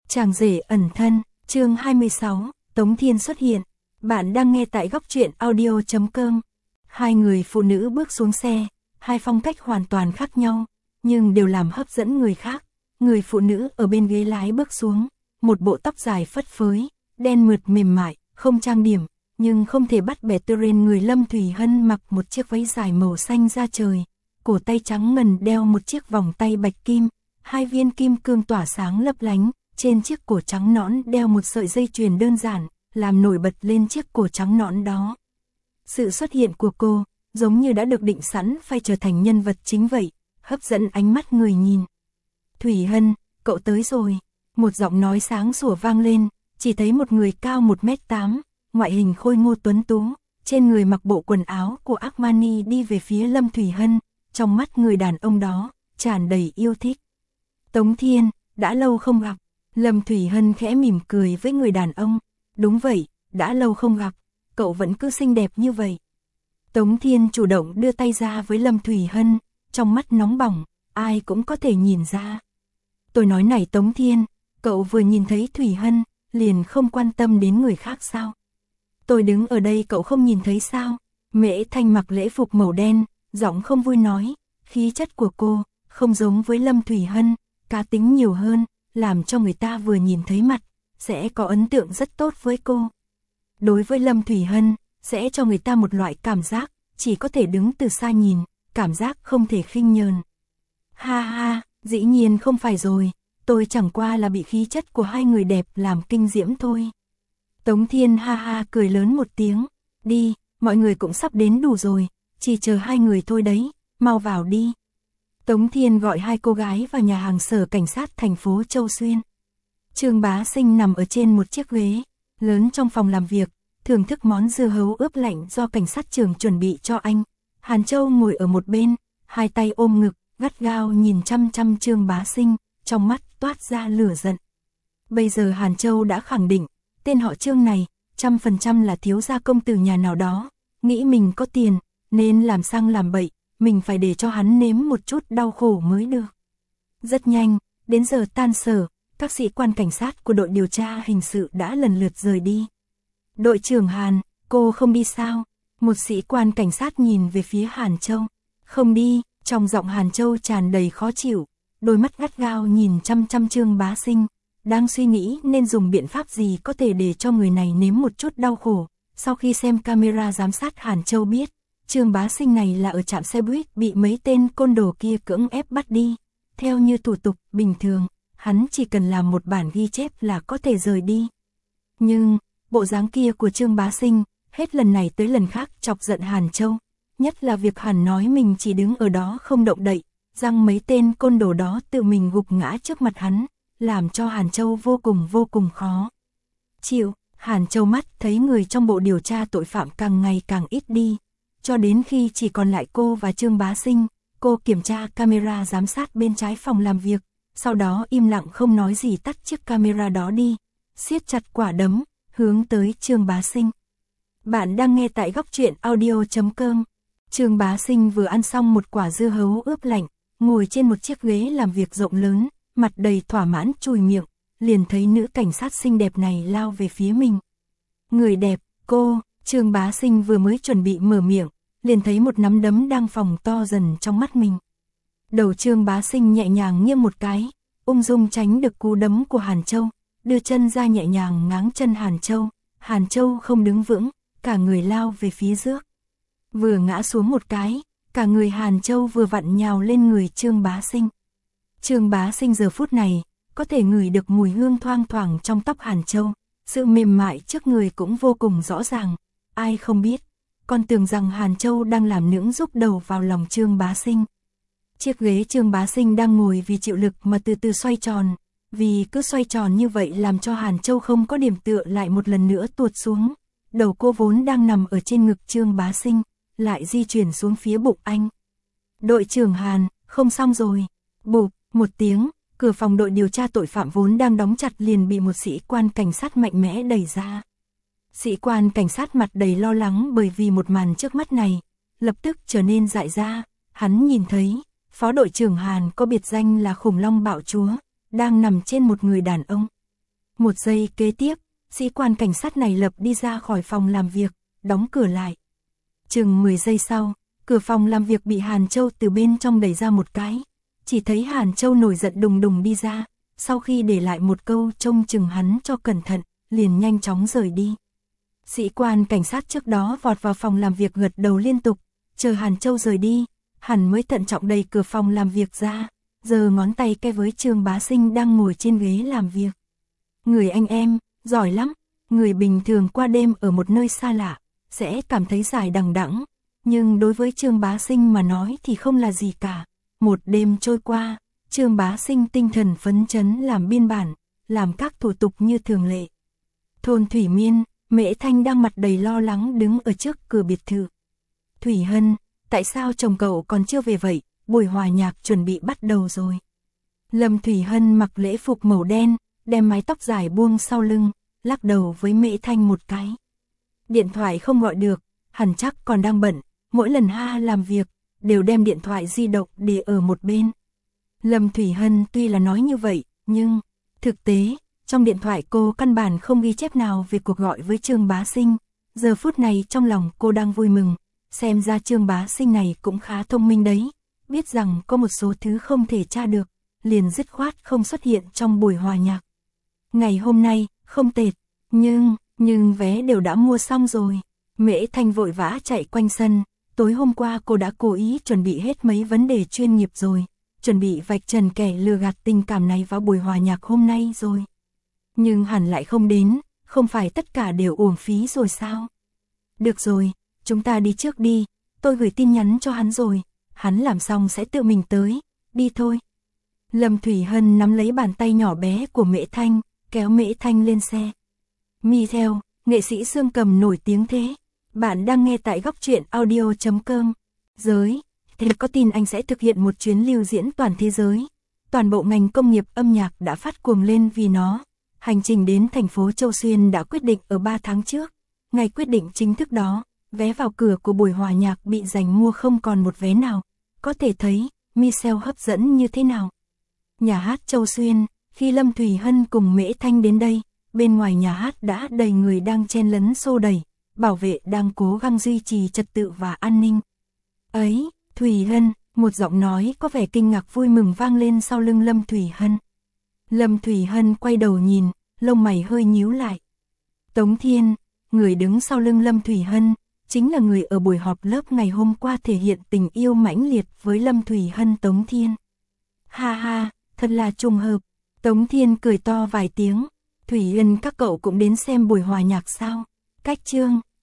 Chàng rể ẩn thân, chương 26, Tống Thiên xuất hiện. Bạn đang nghe tại góc truyện audio.com. Hai người phụ nữ bước xuống xe, hai phong cách hoàn toàn khác nhau, nhưng đều làm hấp dẫn người khác. Người phụ nữ ở bên ghế lái bước xuống, một bộ tóc dài phất phới, đen mượt mềm mại, không trang điểm, nhưng không thể bắt bẻ trên người Lâm Thủy Hân mặc một chiếc váy dài màu xanh da trời, cổ tay trắng ngần đeo một chiếc vòng tay bạch kim, hai viên kim cương tỏa sáng lấp lánh. Trên chiếc cổ trắng nõn đeo một sợi dây chuyền đơn giản, làm nổi bật lên chiếc cổ trắng nõn đó. Sự xuất hiện của cô, giống như đã được định sẵn phải trở thành nhân vật chính vậy, hấp dẫn ánh mắt người nhìn. Thủy Hân, cậu tới rồi. Một giọng nói sáng sủa vang lên, chỉ thấy một người cao 1m8, ngoại hình khôi ngô tuấn tú, trên người mặc bộ quần áo của Armani đi về phía Lâm Thủy Hân, trong mắt người đàn ông đó, tràn đầy yêu thích. Tống Thiên, đã lâu không gặp. Lâm Thủy Hân khẽ mỉm cười với người đàn ông. Đúng vậy, đã lâu không gặp, cậu vẫn cứ xinh đẹp như vậy. Tống Thiên chủ động đưa tay ra với Lâm Thủy Hân, trong mắt nóng bỏng, ai cũng có thể nhìn ra. Tôi nói này Tống Thiên, cậu vừa nhìn thấy Thủy Hân, liền không quan tâm đến người khác sao? Tôi đứng ở đây cậu không nhìn thấy sao? Mễ Thanh mặc lễ phục màu đen, giọng không vui nói, khí chất của cô, không giống với Lâm Thủy Hân, cá tính nhiều hơn, làm cho người ta vừa nhìn thấy mặt, sẽ có ấn tượng rất tốt với cô. Đối với Lâm Thủy Hân, sẽ cho người ta một loại cảm giác, chỉ có thể đứng từ xa nhìn, cảm giác không thể khinh nhờn. Ha ha, dĩ nhiên không phải rồi, tôi chẳng qua là bị khí chất của hai người đẹp làm kinh diễm thôi. Tống Thiên ha ha cười lớn một tiếng, đi, mọi người cũng sắp đến đủ rồi, chỉ chờ hai người thôi đấy, mau vào đi. Tống Thiên gọi hai cô gái vào nhà hàng sở cảnh sát thành phố Châu Xuyên. Trương Bá Sinh nằm ở trên một chiếc ghế lớn trong phòng làm việc, thưởng thức món dưa hấu ướp lạnh do cảnh sát trưởng chuẩn bị cho anh. Hàn Châu ngồi ở một bên, hai tay ôm ngực, gắt gao nhìn chăm chăm Trương Bá Sinh, trong mắt toát ra lửa giận. Bây giờ Hàn Châu đã khẳng định, tên họ Trương này, 100% là thiếu gia công tử nhà nào đó, nghĩ mình có tiền, nên làm sang làm bậy. Mình phải để cho hắn nếm một chút đau khổ mới được. Rất nhanh, đến giờ tan sở, các sĩ quan cảnh sát của đội điều tra hình sự đã lần lượt rời đi. Đội trưởng Hàn, cô không đi sao? Một sĩ quan cảnh sát nhìn về phía Hàn Châu. Không đi, trong giọng Hàn Châu tràn đầy khó chịu, đôi mắt gắt gao nhìn chăm chăm Trương Bá Sinh, đang suy nghĩ nên dùng biện pháp gì có thể để cho người này nếm một chút đau khổ. Sau khi xem camera giám sát Hàn Châu biết, Trương Bá Sinh này là ở trạm xe buýt bị mấy tên côn đồ kia cưỡng ép bắt đi. Theo như thủ tục bình thường, hắn chỉ cần làm một bản ghi chép là có thể rời đi. Nhưng, bộ dáng kia của Trương Bá Sinh, hết lần này tới lần khác chọc giận Hàn Châu. Nhất là việc hắn nói mình chỉ đứng ở đó không động đậy, rằng mấy tên côn đồ đó tự mình gục ngã trước mặt hắn, làm cho Hàn Châu vô cùng khó chịu. Hàn Châu mắt thấy người trong bộ điều tra tội phạm càng ngày càng ít đi. Cho đến khi chỉ còn lại cô và Trương Bá Sinh, cô kiểm tra camera giám sát bên trái phòng làm việc, sau đó im lặng không nói gì tắt chiếc camera đó đi, siết chặt quả đấm, hướng tới Trương Bá Sinh. Bạn đang nghe tại góc truyện audio.com. Trương Bá Sinh vừa ăn xong một quả dưa hấu ướp lạnh, ngồi trên một chiếc ghế làm việc rộng lớn, mặt đầy thỏa mãn chùi miệng, liền thấy nữ cảnh sát xinh đẹp này lao về phía mình. Người đẹp, cô. Trương Bá Sinh vừa mới chuẩn bị mở miệng, liền thấy một nắm đấm đang phồng to dần trong mắt mình. Đầu Trương Bá Sinh nhẹ nhàng nghiêng một cái, ung dung tránh được cú đấm của Hàn Châu, đưa chân ra nhẹ nhàng ngáng chân Hàn Châu. Hàn Châu không đứng vững, cả người lao về phía trước. Vừa ngã xuống một cái, cả người Hàn Châu vừa vặn nhào lên người Trương Bá Sinh. Trương Bá Sinh giờ phút này, có thể ngửi được mùi hương thoang thoảng trong tóc Hàn Châu, sự mềm mại trước người cũng vô cùng rõ ràng. Ai không biết, còn tưởng rằng Hàn Châu đang làm nũng rúc đầu vào lòng Trương Bá Sinh. Chiếc ghế Trương Bá Sinh đang ngồi vì chịu lực mà từ từ xoay tròn, vì cứ xoay tròn như vậy làm cho Hàn Châu không có điểm tựa lại một lần nữa tuột xuống. Đầu cô vốn đang nằm ở trên ngực Trương Bá Sinh, lại di chuyển xuống phía bụng anh. Đội trưởng Hàn, không xong rồi. Bụp, một tiếng, cửa phòng đội điều tra tội phạm vốn đang đóng chặt liền bị một sĩ quan cảnh sát mạnh mẽ đẩy ra. Sĩ quan cảnh sát mặt đầy lo lắng bởi vì một màn trước mắt này, lập tức trở nên dại ra. Hắn nhìn thấy, phó đội trưởng Hàn có biệt danh là khủng long bạo chúa, đang nằm trên một người đàn ông. Một giây kế tiếp, sĩ quan cảnh sát này lập đi ra khỏi phòng làm việc, đóng cửa lại. Chừng 10 giây sau, cửa phòng làm việc bị Hàn Châu từ bên trong đẩy ra một cái. Chỉ thấy Hàn Châu nổi giận đùng đùng đi ra, sau khi để lại một câu trông chừng hắn cho cẩn thận, liền nhanh chóng rời đi. Sĩ quan cảnh sát trước đó vọt vào phòng làm việc gật đầu liên tục, chờ Hàn Châu rời đi, hắn mới thận trọng đẩy cửa phòng làm việc ra, giơ ngón tay cái với Trương Bá Sinh đang ngồi trên ghế làm việc. Người anh em, giỏi lắm, người bình thường qua đêm ở một nơi xa lạ, sẽ cảm thấy dài đằng đẵng, nhưng đối với Trương Bá Sinh mà nói thì không là gì cả. Một đêm trôi qua, Trương Bá Sinh tinh thần phấn chấn làm biên bản, làm các thủ tục như thường lệ. Thôn Thủy Miên, Mễ Thanh đang mặt đầy lo lắng đứng ở trước cửa biệt thự. Thủy Hân, tại sao chồng cậu còn chưa về vậy, buổi hòa nhạc chuẩn bị bắt đầu rồi. Lâm Thủy Hân mặc lễ phục màu đen, đem mái tóc dài buông sau lưng, lắc đầu với Mễ Thanh một cái. Điện thoại không gọi được, hẳn chắc còn đang bận, mỗi lần làm việc, đều đem điện thoại di động để ở một bên. Lâm Thủy Hân tuy là nói như vậy, nhưng thực tế, trong điện thoại cô căn bản không ghi chép nào về cuộc gọi với Trương Bá Sinh. Giờ phút này trong lòng cô đang vui mừng, xem ra Trương Bá Sinh này cũng khá thông minh đấy, biết rằng có một số thứ không thể tra được, liền dứt khoát không xuất hiện trong buổi hòa nhạc. Ngày hôm nay, không tệ, nhưng vé đều đã mua xong rồi. Mễ Thanh vội vã chạy quanh sân, tối hôm qua cô đã cố ý chuẩn bị hết mấy vấn đề chuyên nghiệp rồi, chuẩn bị vạch trần kẻ lừa gạt tình cảm này vào buổi hòa nhạc hôm nay rồi. Nhưng hẳn lại không đến, không phải tất cả đều uổng phí rồi sao? Được rồi, chúng ta đi trước đi, tôi gửi tin nhắn cho hắn rồi, hắn làm xong sẽ tự mình tới, đi thôi. Lâm Thủy Hân nắm lấy bàn tay nhỏ bé của Mễ Thanh, kéo Mễ Thanh lên xe. Mi theo, nghệ sĩ xương cầm nổi tiếng thế. Bạn đang nghe tại góc truyện audio.com. Thế có tin anh sẽ thực hiện một chuyến lưu diễn toàn thế giới. Toàn bộ ngành công nghiệp âm nhạc đã phát cuồng lên vì nó. Hành trình đến thành phố Châu Xuyên đã quyết định ở 3 tháng trước. Ngày quyết định chính thức đó, vé vào cửa của buổi hòa nhạc bị giành mua không còn một vé nào. Có thể thấy, Michelle hấp dẫn như thế nào. Nhà hát Châu Xuyên, khi Lâm Thủy Hân cùng Mễ Thanh đến đây, bên ngoài nhà hát đã đầy người đang chen lấn xô đẩy, bảo vệ đang cố gắng duy trì trật tự và an ninh. Ấy, Thủy Hân, một giọng nói có vẻ kinh ngạc vui mừng vang lên sau lưng Lâm Thủy Hân. Lâm Thủy Hân quay đầu nhìn, lông mày hơi nhíu lại. Tống Thiên, người đứng sau lưng Lâm Thủy Hân, chính là người ở buổi họp lớp ngày hôm qua thể hiện tình yêu mãnh liệt với Lâm Thủy Hân. Tống Thiên. Ha ha, thật là trùng hợp. Tống Thiên cười to vài tiếng. Thủy Hân, các cậu cũng đến xem buổi hòa nhạc sao? Cách chương